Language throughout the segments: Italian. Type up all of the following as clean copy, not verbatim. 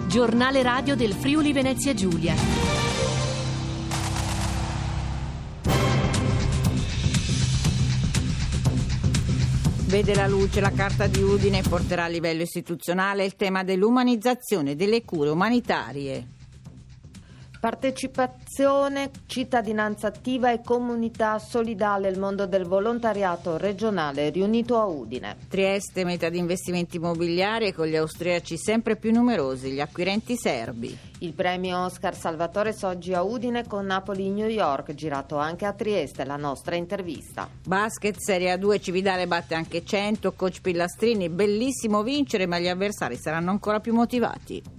Giornale radio del Friuli Venezia Giulia. Vede la luce la Carta di Udine e porterà a livello istituzionale il tema dell'umanizzazione delle cure umanitarie. Partecipazione, cittadinanza attiva e comunità solidale, il mondo del volontariato regionale riunito a Udine. Trieste meta di investimenti immobiliari e con gli austriaci sempre più numerosi, gli acquirenti serbi. Il premio Oscar Salvatore Soggi a Udine con Napoli-New York, girato anche a Trieste, la nostra intervista. Basket, Serie A2, Cividale batte anche 100, coach Pillastrini, bellissimo vincere ma gli avversari saranno ancora più motivati.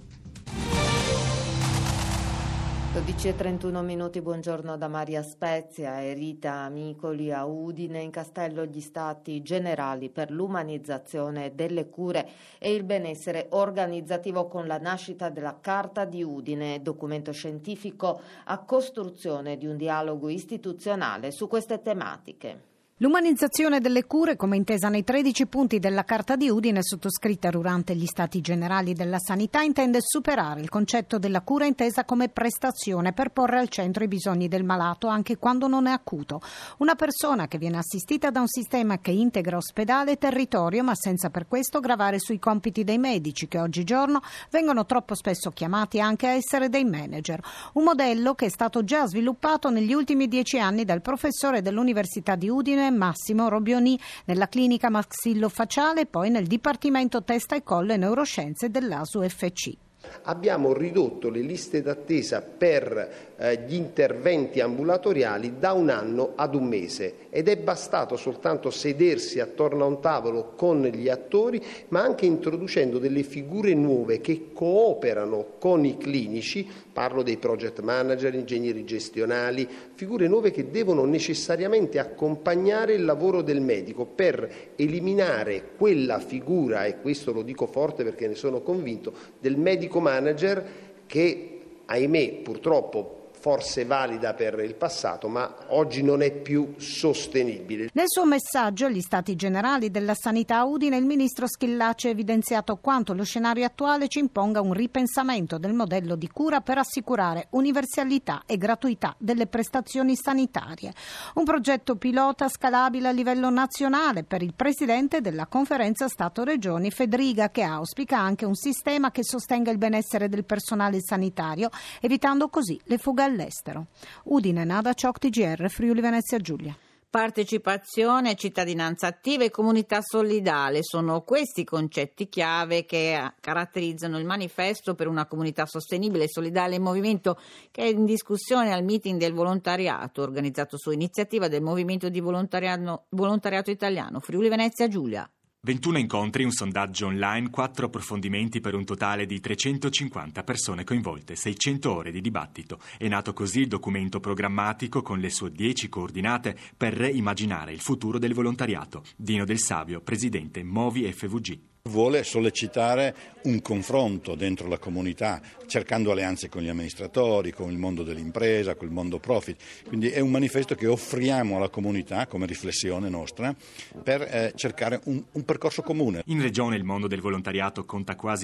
12:31, buongiorno da Maria Spezia e Rita Amicoli a Udine. In Castello gli Stati Generali per l'umanizzazione delle cure e il benessere organizzativo con la nascita della Carta di Udine, documento scientifico a costruzione di un dialogo istituzionale su queste tematiche. L'umanizzazione delle cure, come intesa nei 13 punti della Carta di Udine, sottoscritta durante gli Stati Generali della Sanità, intende superare il concetto della cura intesa come prestazione per porre al centro i bisogni del malato anche quando non è acuto. Una persona che viene assistita da un sistema che integra ospedale e territorio, ma senza per questo gravare sui compiti dei medici, che oggigiorno vengono troppo spesso chiamati anche a essere dei manager. Un modello che è stato già sviluppato negli ultimi 10 anni dal professore dell'Università di Udine Massimo Robioni nella clinica maxillofacciale e poi nel Dipartimento Testa e Collo e Neuroscienze dell'ASUFC. Abbiamo ridotto le liste d'attesa per gli interventi ambulatoriali da 1 anno ad 1 mese ed è bastato soltanto sedersi attorno a un tavolo con gli attori, ma anche introducendo delle figure nuove che cooperano con i clinici, parlo dei project manager, ingegneri gestionali, figure nuove che devono necessariamente accompagnare il lavoro del medico per eliminare quella figura, e questo lo dico forte perché ne sono convinto, del medico manager che, ahimè, purtroppo forse valida per il passato, ma oggi non è più sostenibile. Nel suo messaggio agli Stati Generali della Sanità a Udine, il ministro Schillaci ha evidenziato quanto lo scenario attuale ci imponga un ripensamento del modello di cura per assicurare universalità e gratuità delle prestazioni sanitarie. Un progetto pilota scalabile a livello nazionale per il presidente della Conferenza Stato-Regioni Fedriga, che auspica anche un sistema che sostenga il benessere del personale sanitario, evitando così le fughe all'estero. Udine, Nada Ciocc, TGR, Friuli Venezia Giulia. Partecipazione, cittadinanza attiva e comunità solidale sono questi concetti chiave che caratterizzano il manifesto per una comunità sostenibile e solidale in movimento, che è in discussione al meeting del volontariato organizzato su iniziativa del Movimento di Volontariato Italiano Friuli Venezia Giulia. 21 incontri, un sondaggio online, 4 approfondimenti per un totale di 350 persone coinvolte, 600 ore di dibattito. È nato così il documento programmatico con le sue 10 coordinate per reimmaginare il futuro del volontariato. Dino Del Savio, presidente Movi FVG. Vuole sollecitare un confronto dentro la comunità, cercando alleanze con gli amministratori, con il mondo dell'impresa, con il mondo profit. Quindi è un manifesto che offriamo alla comunità come riflessione nostra per cercare un percorso comune. In regione il mondo del volontariato conta quasi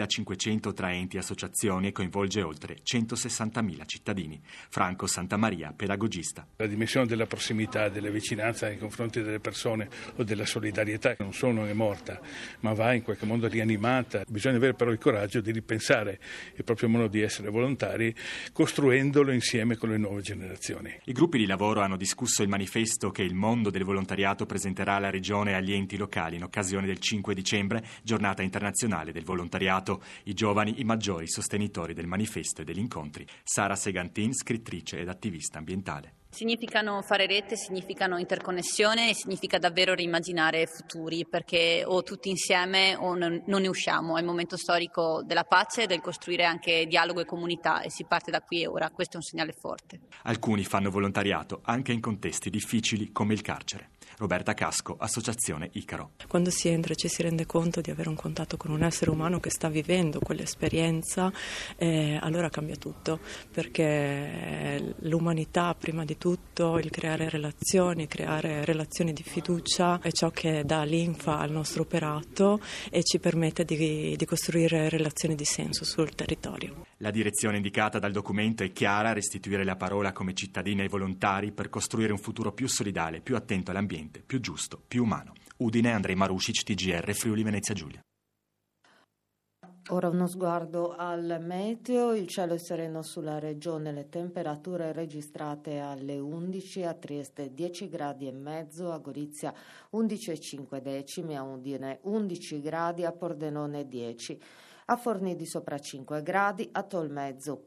8.500 tra enti e associazioni e coinvolge oltre 160.000 cittadini. Franco Santamaria, pedagogista. La dimensione della prossimità, della vicinanza nei confronti delle persone o della solidarietà non solo è morta, ma va in qualche modo rianimata. Bisogna avere però il coraggio di ripensare il proprio modo di essere volontari, costruendolo insieme con le nuove generazioni. I gruppi di lavoro hanno discusso il manifesto che il mondo del volontariato presenterà alla Regione e agli enti locali in occasione del 5 dicembre, giornata internazionale del volontariato. I giovani, i maggiori sostenitori del manifesto e degli incontri. Sara Segantin, scrittrice ed attivista ambientale. Significano fare rete, significano interconnessione e significa davvero reimmaginare futuri, perché o tutti insieme o non ne usciamo. È il momento storico della pace, del costruire anche dialogo e comunità, e si parte da qui e ora. Questo è un segnale forte. Alcuni fanno volontariato anche in contesti difficili come il carcere. Roberta Casco, Associazione Icaro. Quando si entra ci si rende conto di avere un contatto con un essere umano che sta vivendo quell'esperienza, allora cambia tutto, perché l'umanità prima di soprattutto il creare relazioni di fiducia è ciò che dà linfa al nostro operato e ci permette di costruire relazioni di senso sul territorio. La direzione indicata dal documento è chiara: restituire la parola come cittadini ai volontari per costruire un futuro più solidale, più attento all'ambiente, più giusto, più umano. Udine, Andrej Marušić, TGR, Friuli Venezia Giulia. Ora uno sguardo al meteo, il cielo è sereno sulla regione, le temperature registrate alle 11, a Trieste 10 gradi e mezzo, a Gorizia 11,5, a Udine 11 gradi, a Pordenone 10. A Forni di Sopra 5 gradi, a Tolmezzo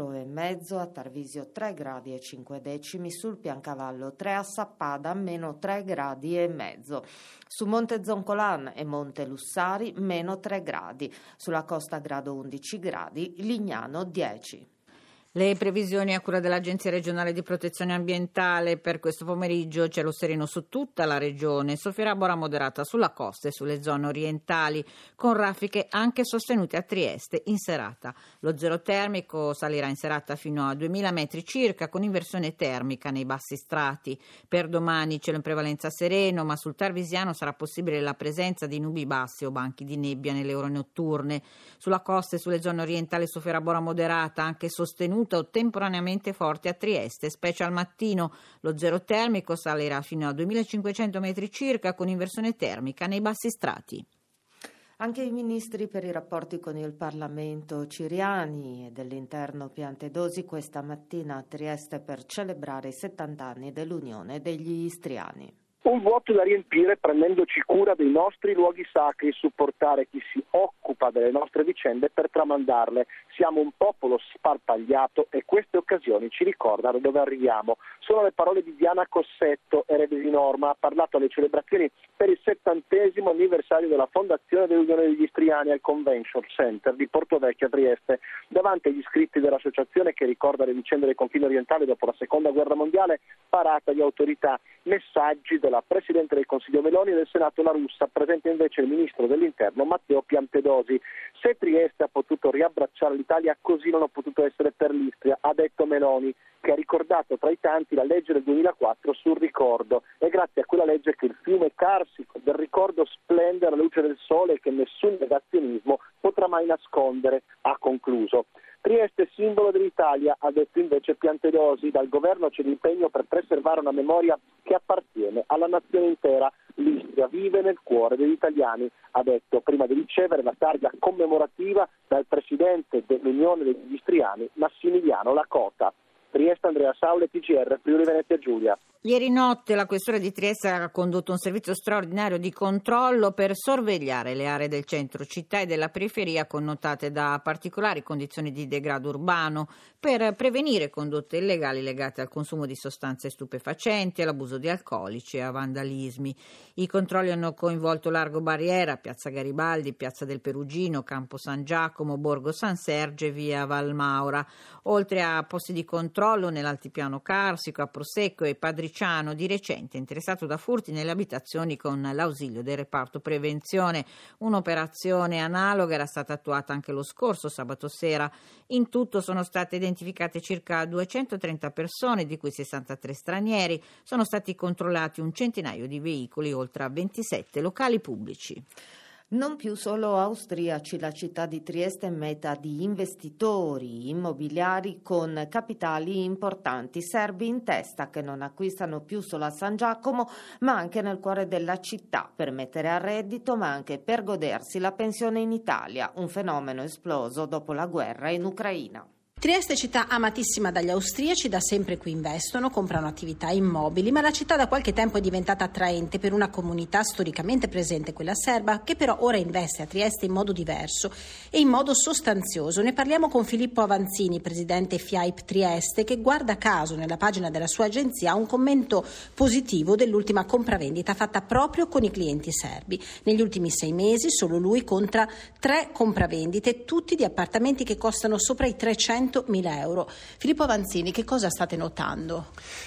4,5, a Tarvisio 3 gradi e 5 decimi, sul Piancavallo 3, a Sappada meno 3 gradi e mezzo. Su Monte Zoncolan e Monte Lussari meno 3 gradi, sulla costa grado 11 gradi, Lignano 10. Le previsioni a cura dell'Agenzia regionale di protezione ambientale per questo pomeriggio: cielo sereno su tutta la regione, sofferabora moderata sulla costa e sulle zone orientali, con raffiche anche sostenute a Trieste in serata. Lo zero termico salirà in serata fino a 2000 metri circa, con inversione termica nei bassi strati. Per domani cielo in prevalenza sereno, ma sul Tarvisiano sarà possibile la presenza di nubi bassi o banchi di nebbia nelle ore notturne. Sulla costa e sulle zone orientali sofferabora moderata, anche sostenuta o temporaneamente forte a Trieste, specie al mattino. Lo zero termico salirà fino a 2500 metri circa, con inversione termica nei bassi strati. Anche i ministri per i rapporti con il Parlamento Ciriani e dell'Interno Piantedosi questa mattina a Trieste per celebrare i 70 anni dell'Unione degli Istriani. Un vuoto da riempire prendendoci cura dei nostri luoghi sacri, supportare chi si occupa delle nostre vicende per tramandarle. Siamo un popolo sparpagliato e queste occasioni ci ricordano dove arriviamo. Sono le parole di Diana Cossetto, erede di Norma, ha parlato alle celebrazioni per il 70° anniversario della fondazione dell'Unione degli Istriani al Convention Center di Portovecchio a Trieste. Davanti agli iscritti dell'associazione che ricorda le vicende del confine orientale dopo la Seconda Guerra Mondiale, parata di autorità, messaggi della Presidente del Consiglio Meloni e del Senato La Russa, presente invece il Ministro dell'Interno Matteo Piantedosi. Se Trieste ha potuto riabbracciare l'Italia, così non ha potuto essere per l'Istria, ha detto Meloni, che ha ricordato tra i tanti la legge del 2004 sul ricordo. È grazie a quella legge che il fiume carsico del ricordo splende alla luce del sole e che nessun negazionismo potrà mai nascondere, ha concluso. Trieste simbolo dell'Italia, ha detto invece Piantedosi, dal governo c'è l'impegno per preservare una memoria che appartiene alla nazione intera. L'Istria vive nel cuore degli italiani, ha detto, prima di ricevere la targa commemorativa dal presidente dell'Unione degli Istriani, Massimiliano Lacota. Trieste, Andrea Saule, TGR, Friuli Venezia Giulia. Ieri notte la Questura di Trieste ha condotto un servizio straordinario di controllo per sorvegliare le aree del centro città e della periferia connotate da particolari condizioni di degrado urbano, per prevenire condotte illegali legate al consumo di sostanze stupefacenti, all'abuso di alcolici e a vandalismi. I controlli hanno coinvolto Largo Barriera, Piazza Garibaldi, Piazza del Perugino, Campo San Giacomo, Borgo San Sergio e via Valmaura, oltre a posti di controllo nell'altipiano carsico, a Prosecco e Padriciano, di recente interessato da furti nelle abitazioni con l'ausilio del reparto prevenzione. Un'operazione analoga era stata attuata anche lo scorso sabato sera. In tutto sono state identificate circa 230 persone, di cui 63 stranieri. Sono stati controllati un centinaio di veicoli, oltre a 27 locali pubblici. Non più solo austriaci, la città di Trieste è meta di investitori immobiliari con capitali importanti, serbi in testa che non acquistano più solo a San Giacomo ma anche nel cuore della città per mettere a reddito ma anche per godersi la pensione in Italia, un fenomeno esploso dopo la guerra in Ucraina. Trieste, città amatissima dagli austriaci, da sempre qui investono, comprano attività immobili, ma la città da qualche tempo è diventata attraente per una comunità storicamente presente, quella serba, che però ora investe a Trieste in modo diverso e in modo sostanzioso. Ne parliamo con Filippo Avanzini, presidente FIAIP Trieste, che guarda caso nella pagina della sua agenzia ha un commento positivo dell'ultima compravendita fatta proprio con i clienti serbi. Negli ultimi 6 mesi solo lui conta 3 compravendite, tutti di appartamenti che costano sopra i 300.000 euro. Filippo Avanzini, che cosa state notando?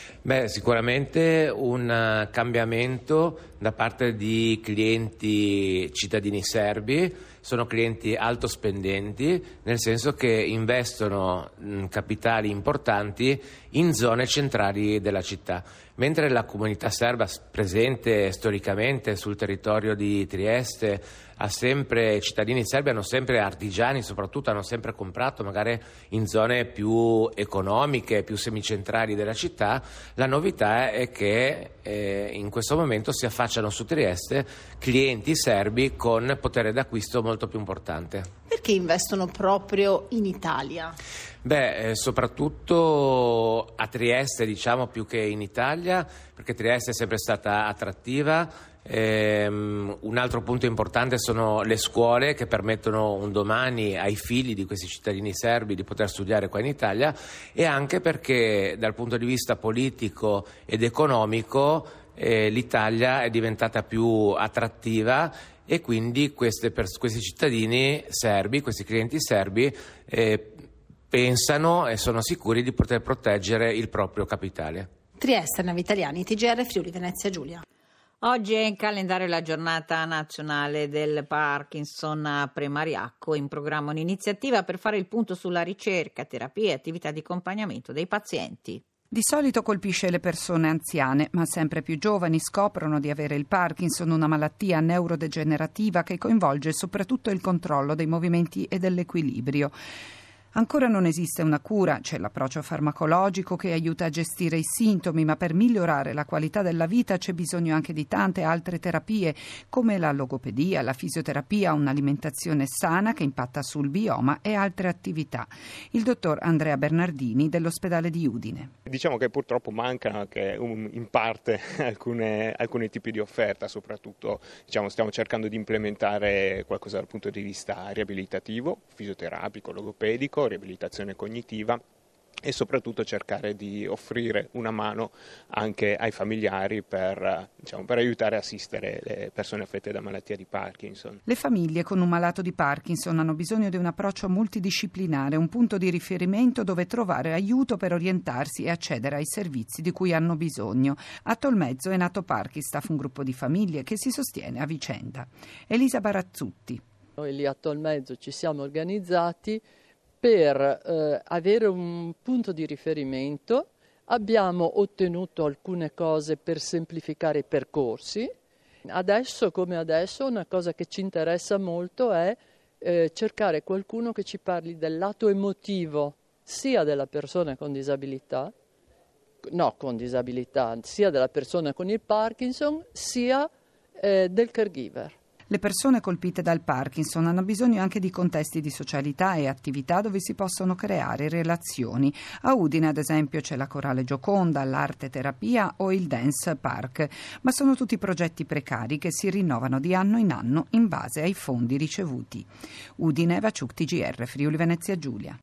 Sicuramente un cambiamento da parte di clienti cittadini serbi sono clienti alto spendenti, nel senso che investono capitali importanti in zone centrali della città, mentre la comunità serba presente storicamente sul territorio di Trieste i cittadini serbi hanno sempre, artigiani soprattutto, hanno sempre comprato magari in zone più economiche, più semicentrali della città. La novità è che in questo momento si affacciano su Trieste clienti serbi con potere d'acquisto molto più importante. Perché investono proprio in Italia? Soprattutto a Trieste, diciamo, più che in Italia, perché Trieste è sempre stata attrattiva. Un altro punto importante sono le scuole che permettono un domani ai figli di questi cittadini serbi di poter studiare qua in Italia, e anche perché dal punto di vista politico ed economico l'Italia è diventata più attrattiva, e quindi questi cittadini serbi, questi clienti serbi pensano e sono sicuri di poter proteggere il proprio capitale. Trieste, Navi Italiani, TGR Friuli Venezia Giulia. Oggi è in calendario la giornata nazionale del Parkinson a Premariacco, in programma un'iniziativa per fare il punto sulla ricerca, terapia e attività di accompagnamento dei pazienti. Di solito colpisce le persone anziane, ma sempre più giovani scoprono di avere il Parkinson, una malattia neurodegenerativa che coinvolge soprattutto il controllo dei movimenti e dell'equilibrio. Ancora non esiste una cura, c'è l'approccio farmacologico che aiuta a gestire i sintomi, ma per migliorare la qualità della vita c'è bisogno anche di tante altre terapie, come la logopedia, la fisioterapia, un'alimentazione sana che impatta sul bioma e altre attività. Il dottor Andrea Bernardini dell'ospedale di Udine. Diciamo che purtroppo mancano anche in parte alcuni tipi di offerta, soprattutto stiamo cercando di implementare qualcosa dal punto di vista riabilitativo, fisioterapico, logopedico, riabilitazione cognitiva, e soprattutto cercare di offrire una mano anche ai familiari per aiutare e assistere le persone affette da malattia di Parkinson. Le famiglie con un malato di Parkinson hanno bisogno di un approccio multidisciplinare, un punto di riferimento dove trovare aiuto per orientarsi e accedere ai servizi di cui hanno bisogno. A Tolmezzo è nato Parkistaff, un gruppo di famiglie che si sostiene a vicenda. Elisa Barazzutti. Noi lì a Tolmezzo ci siamo organizzati per avere un punto di riferimento. Abbiamo ottenuto alcune cose per semplificare i percorsi. Adesso come adesso una cosa che ci interessa molto è cercare qualcuno che ci parli del lato emotivo sia della persona con disabilità, sia della persona con il Parkinson, sia del caregiver. Le persone colpite dal Parkinson hanno bisogno anche di contesti di socialità e attività dove si possono creare relazioni. A Udine, ad esempio, c'è la Corale Gioconda, l'Arte Terapia o il Dance Park, ma sono tutti progetti precari che si rinnovano di anno in anno in base ai fondi ricevuti. Udine, Vaciuc, TGR, Friuli Venezia Giulia.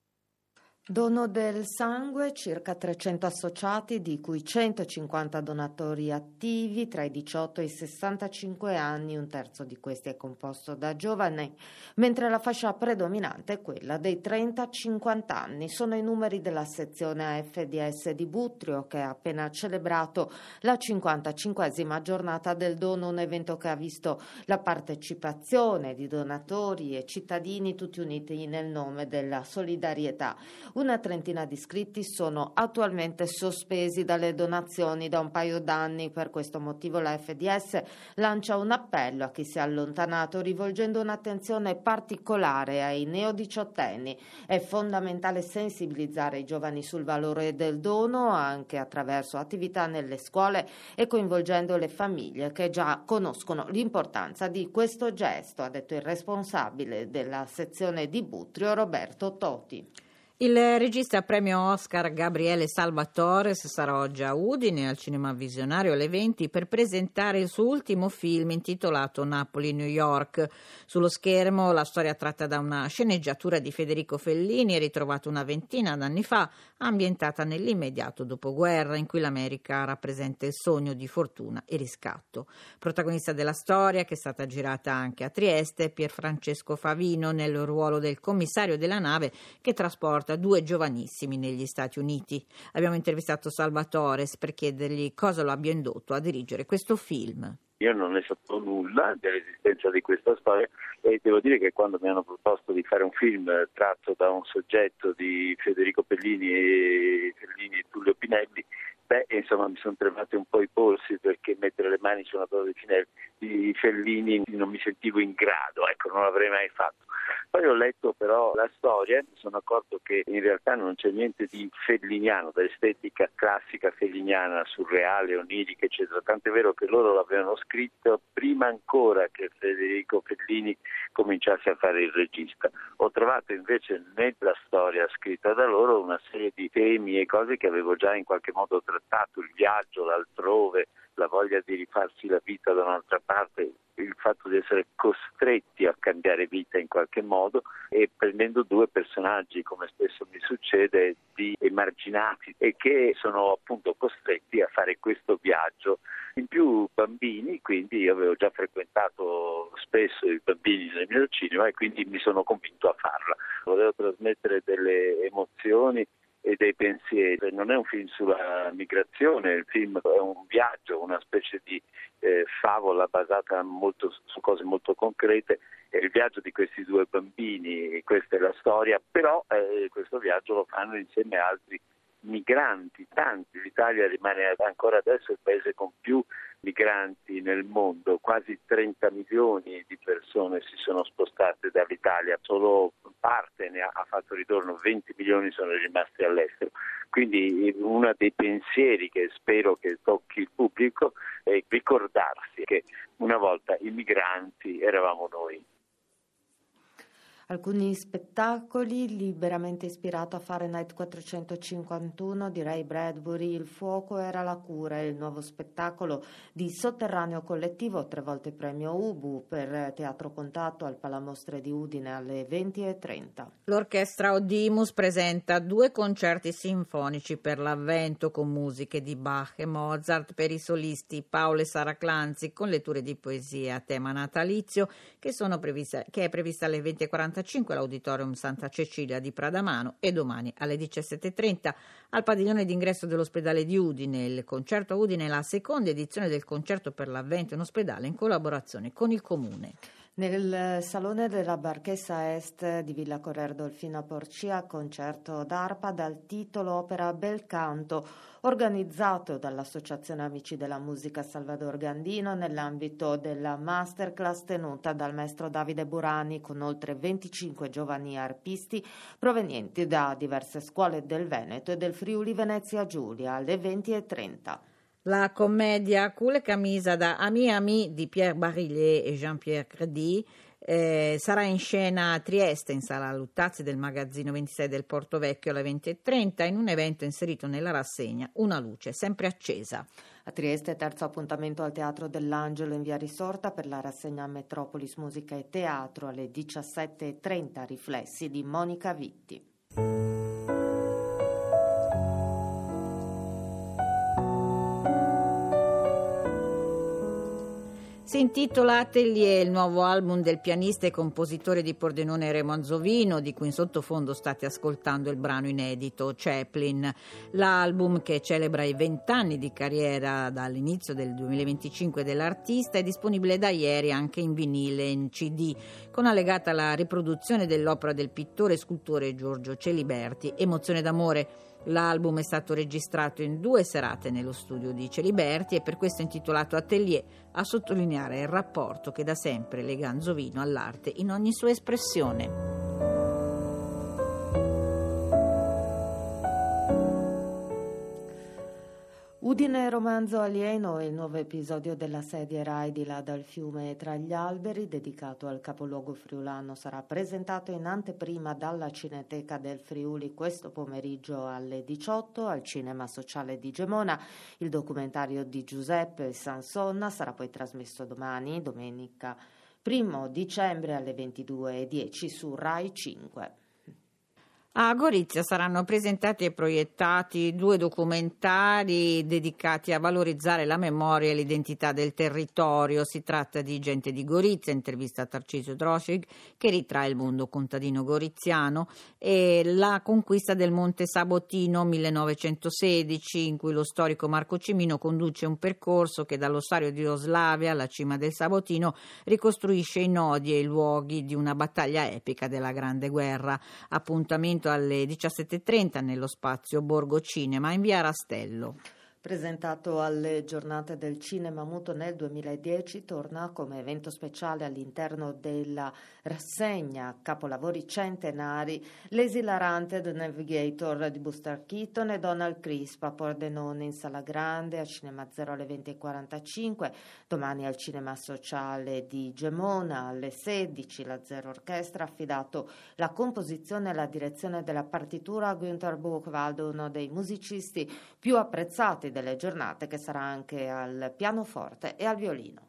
Dono del sangue, circa 300 associati, di cui 150 donatori attivi tra i 18 e i 65 anni, un terzo di questi è composto da giovani, mentre la fascia predominante è quella dei 30-50 anni. Sono i numeri della sezione AFDS di Butrio, che ha appena celebrato la 55esima giornata del dono, un evento che ha visto la partecipazione di donatori e cittadini tutti uniti nel nome della solidarietà. Una trentina di iscritti sono attualmente sospesi dalle donazioni da un paio d'anni. Per questo motivo la FDS lancia un appello a chi si è allontanato, rivolgendo un'attenzione particolare ai neodiciottenni. È fondamentale sensibilizzare i giovani sul valore del dono anche attraverso attività nelle scuole e coinvolgendo le famiglie che già conoscono l'importanza di questo gesto, ha detto il responsabile della sezione di Butrio, Roberto Toti. Il regista premio Oscar Gabriele Salvatores sarà oggi a Udine al Cinema Visionario alle 20 per presentare il suo ultimo film intitolato Napoli-New York. Sullo schermo la storia tratta da una sceneggiatura di Federico Fellini, ritrovata una ventina d'anni fa, ambientata nell'immediato dopoguerra, in cui l'America rappresenta il sogno di fortuna e riscatto. Protagonista della storia, che è stata girata anche a Trieste, Pierfrancesco Favino nel ruolo del commissario della nave che trasporta 2 giovanissimi negli Stati Uniti. Abbiamo intervistato Salvatores per chiedergli cosa lo abbia indotto a dirigere questo film. Io non ne sapevo nulla dell'esistenza di questa storia e devo dire che quando mi hanno proposto di fare un film tratto da un soggetto di Federico Fellini e Tullio Pinelli, mi sono tremati un po' i polsi, perché mettere le mani su una cosa di Fellini non mi sentivo in grado, non l'avrei mai fatto. Poi ho letto però la storia e mi sono accorto che in realtà non c'è niente di felliniano, dell'estetica classica felliniana, surreale, onirica, eccetera. Tant'è vero che loro l'avevano scritto prima ancora che Federico Fellini cominciasse a fare il regista. Ho trovato invece nella storia scritta da loro una serie di temi e cose che avevo già in qualche modo trattato: il viaggio, l'altrove, la voglia di rifarsi la vita da un'altra parte, il fatto di essere costretti a cambiare vita in qualche modo, e prendendo due personaggi, come spesso mi succede, di emarginati e che sono appunto costretti a fare questo viaggio. In più bambini, quindi io avevo già frequentato spesso i bambini nel mio cinema e quindi mi sono convinto a farla. Volevo trasmettere delle emozioni e dei pensieri. Non è un film sulla migrazione, il film è un viaggio, una specie di favola basata molto su cose molto concrete. È il viaggio di questi due bambini, questa è la storia, però questo viaggio lo fanno insieme a altri migranti, tanti. L'Italia rimane ancora adesso il paese con più migranti nel mondo, quasi 30 milioni di persone si sono spostate dall'Italia, solo parte ne ha fatto ritorno, 20 milioni sono rimasti all'estero. Quindi uno dei pensieri che spero che tocchi il pubblico è ricordarsi che una volta i migranti eravamo noi. Alcuni spettacoli liberamente ispirato a Fahrenheit 451 di Ray Bradbury. Il fuoco era la cura, il nuovo spettacolo di Sotterraneo Collettivo, 3 volte premio Ubu, per Teatro Contatto al Palamostre di Udine alle 20:30. L'orchestra Audimus presenta 2 concerti sinfonici per l'Avvento con musiche di Bach e Mozart per i solisti Paolo e Sara Clanzi, con letture di poesia a tema natalizio che è prevista alle 20:45 all'Auditorium Santa Cecilia di Pradamano e domani alle 17:30 al padiglione d'ingresso dell'ospedale di Udine. Il concerto a Udine è la seconda edizione del concerto per l'Avvento in ospedale in collaborazione con il Comune. Nel Salone della Barchessa Est di Villa Correr Dolfina Porcia, concerto d'arpa dal titolo Opera Bel Canto, organizzato dall'Associazione Amici della Musica Salvador Gandino nell'ambito della masterclass tenuta dal maestro Davide Burani con oltre 25 giovani arpisti provenienti da diverse scuole del Veneto e del Friuli Venezia Giulia alle 20:30. La commedia Coule Camisa da Ami Ami di Pierre Barillet e Jean-Pierre Crédy sarà in scena a Trieste in sala Luttazzi del magazzino 26 del Porto Vecchio alle 20:30 in un evento inserito nella rassegna Una luce sempre accesa. A Trieste terzo appuntamento al Teatro dell'Angelo in via Risorta per la rassegna Metropolis Musica e Teatro alle 17:30, Riflessi di Monica Vitti. Si intitola Atelier, il nuovo album del pianista e compositore di Pordenone Remo Anzovino, di cui in sottofondo state ascoltando il brano inedito Chaplin. L'album, che celebra i 20 anni di carriera dall'inizio del 2025 dell'artista, è disponibile da ieri anche in vinile e in CD, con allegata la riproduzione dell'opera del pittore e scultore Giorgio Celiberti, Emozione d'amore. L'album è stato registrato in 2 serate nello studio di Celiberti e per questo è intitolato Atelier, a sottolineare il rapporto che da sempre lega Anzovino all'arte in ogni sua espressione. Udine romanzo alieno è il nuovo episodio della serie Rai di là dal fiume e tra gli alberi, dedicato al capoluogo friulano. Sarà presentato in anteprima dalla Cineteca del Friuli questo pomeriggio alle 18 al Cinema Sociale di Gemona. Il documentario di Giuseppe Sansonna sarà poi trasmesso domani, domenica 1 dicembre alle 22:10 su Rai 5. A Gorizia saranno presentati e proiettati 2 documentari dedicati a valorizzare la memoria e l'identità del territorio. Si tratta di Gente di Gorizia, intervista a Tarcisio Drosig, che ritrae il mondo contadino goriziano, e La conquista del Monte Sabotino 1916, in cui lo storico Marco Cimino conduce un percorso che dall'ossario di Oslavia alla cima del Sabotino ricostruisce i nodi e i luoghi di una battaglia epica della Grande Guerra. Appuntamento alle 17.30 nello spazio Borgo Cinema in via Rastello. Presentato alle giornate del cinema muto nel 2010, torna come evento speciale all'interno della rassegna Capolavori centenari l'esilarante The Navigator di Buster Keaton e Donald Crisp a Pordenone in Sala Grande, a Cinema Zero alle 20.45, domani al Cinema Sociale di Gemona alle 16, la Zero Orchestra ha affidato la composizione e la direzione della partitura a Günther Buchwald, uno dei musicisti più apprezzati delle giornate, che sarà anche al pianoforte e al violino.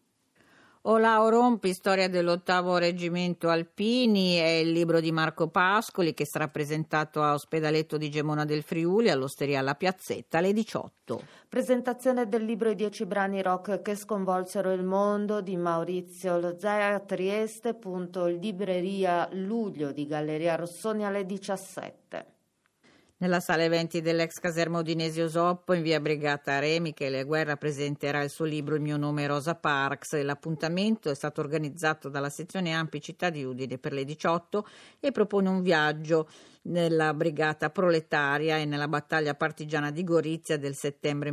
Olao Rompi, storia dell'8° Reggimento Alpini, è il libro di Marco Pascoli che sarà presentato a Ospedaletto di Gemona del Friuli, all'Osteria La Piazzetta, alle 18. Presentazione del libro I 10 brani rock che sconvolsero il mondo di Maurizio Lozea a Trieste, Libreria Luglio di Galleria Rossoni alle 17. Nella sala eventi dell'ex caserma Udinese Osoppo, in via Brigata Re, Michele Guerra presenterà il suo libro Il mio nome è Rosa Parks. L'appuntamento è stato organizzato dalla sezione Ampi Città di Udine per le 18 e propone un viaggio nella brigata proletaria e nella battaglia partigiana di Gorizia del settembre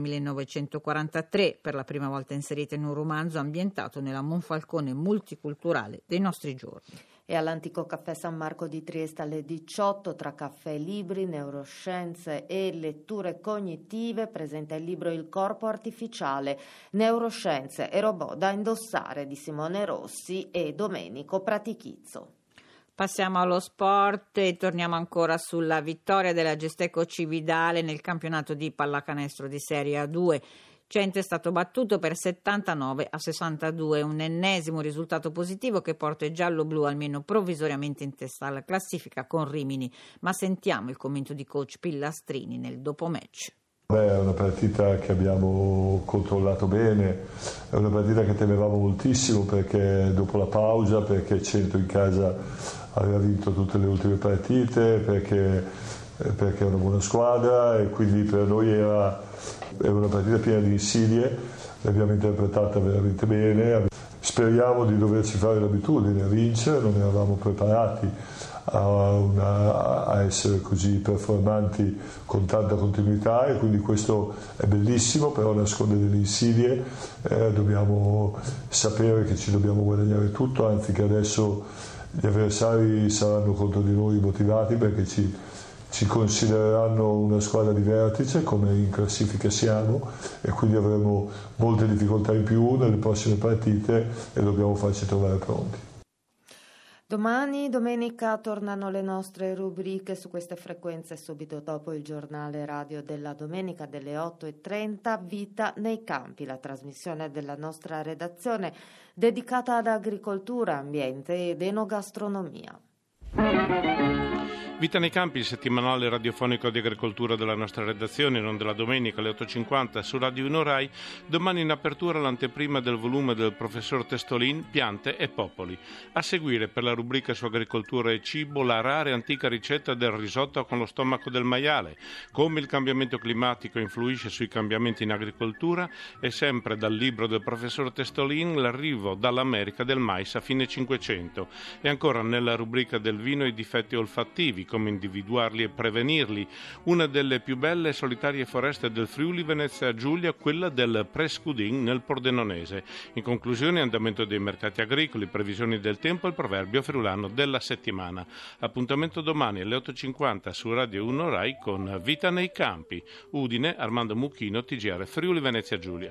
1943, per la prima volta inserita in un romanzo ambientato nella Monfalcone multiculturale dei nostri giorni. E all'Antico Caffè San Marco di Trieste alle 18, tra caffè e libri, neuroscienze e letture cognitive, presenta il libro Il corpo artificiale, neuroscienze e robot da indossare di Simone Rossi e Domenico Pratichizzo. Passiamo allo sport e torniamo ancora sulla vittoria della Gesteco Cividale nel campionato di pallacanestro di Serie A2. Cento è stato battuto per 79-62, un ennesimo risultato positivo che porta i giallo-blu almeno provvisoriamente in testa alla classifica con Rimini. Ma sentiamo il commento di coach Pillastrini nel dopomatch. È una partita che abbiamo controllato bene, è una partita che temevamo moltissimo perché dopo la pausa, perché Cento in casa aveva vinto tutte le ultime partite, perché è una buona squadra e quindi per noi era una partita piena di insidie, l'abbiamo interpretata veramente bene. Speriamo di doverci fare l'abitudine a vincere, non eravamo preparati a essere così performanti con tanta continuità e quindi questo è bellissimo, però nasconde delle insidie, dobbiamo sapere che ci dobbiamo guadagnare tutto, anzi che adesso gli avversari saranno contro di noi motivati perché ci considereranno una squadra di vertice come in classifica siamo e quindi avremo molte difficoltà in più nelle prossime partite e dobbiamo farci trovare pronti. Domani, domenica, tornano le nostre rubriche su queste frequenze subito dopo il giornale radio della domenica delle 8.30, Vita nei campi, la trasmissione della nostra redazione dedicata ad agricoltura, ambiente ed enogastronomia. Vita nei campi, il settimanale radiofonico di agricoltura della nostra redazione, non della domenica alle 8.50 su Radio 1 Rai. Domani in apertura l'anteprima del volume del professor Testolin, Piante e Popoli. A seguire per la rubrica su agricoltura e cibo la rara e antica ricetta del risotto con lo stomaco del maiale, come il cambiamento climatico influisce sui cambiamenti in agricoltura e sempre dal libro del professor Testolin l'arrivo dall'America del mais a fine 500. E ancora nella rubrica del vino i difetti olfattivi, come individuarli e prevenirli. Una delle più belle e solitarie foreste del Friuli Venezia Giulia, quella del Prescudin nel Pordenonese. In conclusione, andamento dei mercati agricoli, previsioni del tempo e il proverbio friulano della settimana. Appuntamento domani alle 8.50 su Radio 1 Rai con Vita nei campi. Udine, Armando Mucchino, TGR Friuli Venezia Giulia.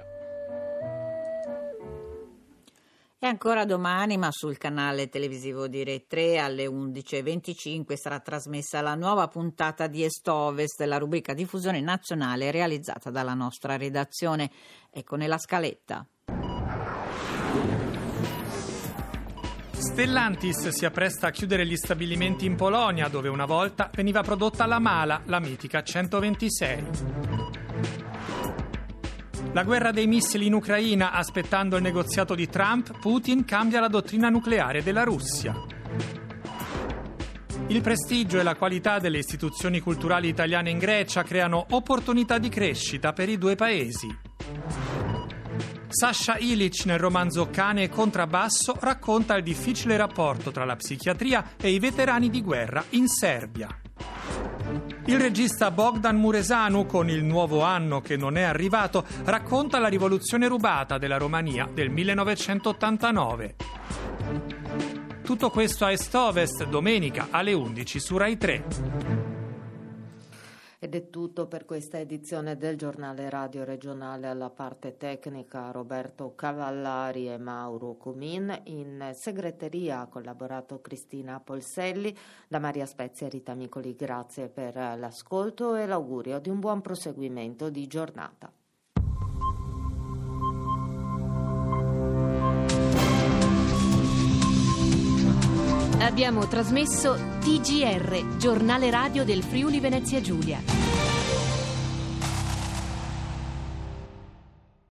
E ancora domani, ma sul canale televisivo di Rai 3 alle 11.25 sarà trasmessa la nuova puntata di Est-Ovest, la rubrica diffusione nazionale realizzata dalla nostra redazione. Ecco nella scaletta. Stellantis si appresta a chiudere gli stabilimenti in Polonia, dove una volta veniva prodotta la Mala, la mitica 126. La guerra dei missili in Ucraina, aspettando il negoziato di Trump, Putin cambia la dottrina nucleare della Russia. Il prestigio e la qualità delle istituzioni culturali italiane in Grecia creano opportunità di crescita per i due paesi. Sasha Ilic nel romanzo Cane e contrabbasso racconta il difficile rapporto tra la psichiatria e i veterani di guerra in Serbia. Il regista Bogdan Muresanu, con Il nuovo anno che non è arrivato, racconta la rivoluzione rubata della Romania del 1989. Tutto questo a Est-Ovest, domenica alle 11 su Rai 3. Ed è tutto per questa edizione del giornale radio regionale. Alla parte tecnica Roberto Cavallari e Mauro Cumin. In segreteria ha collaborato Cristina Polselli. Da Maria Spezia e Rita Micoli grazie per l'ascolto e l'augurio di un buon proseguimento di giornata. Abbiamo trasmesso TGR, giornale radio del Friuli Venezia Giulia.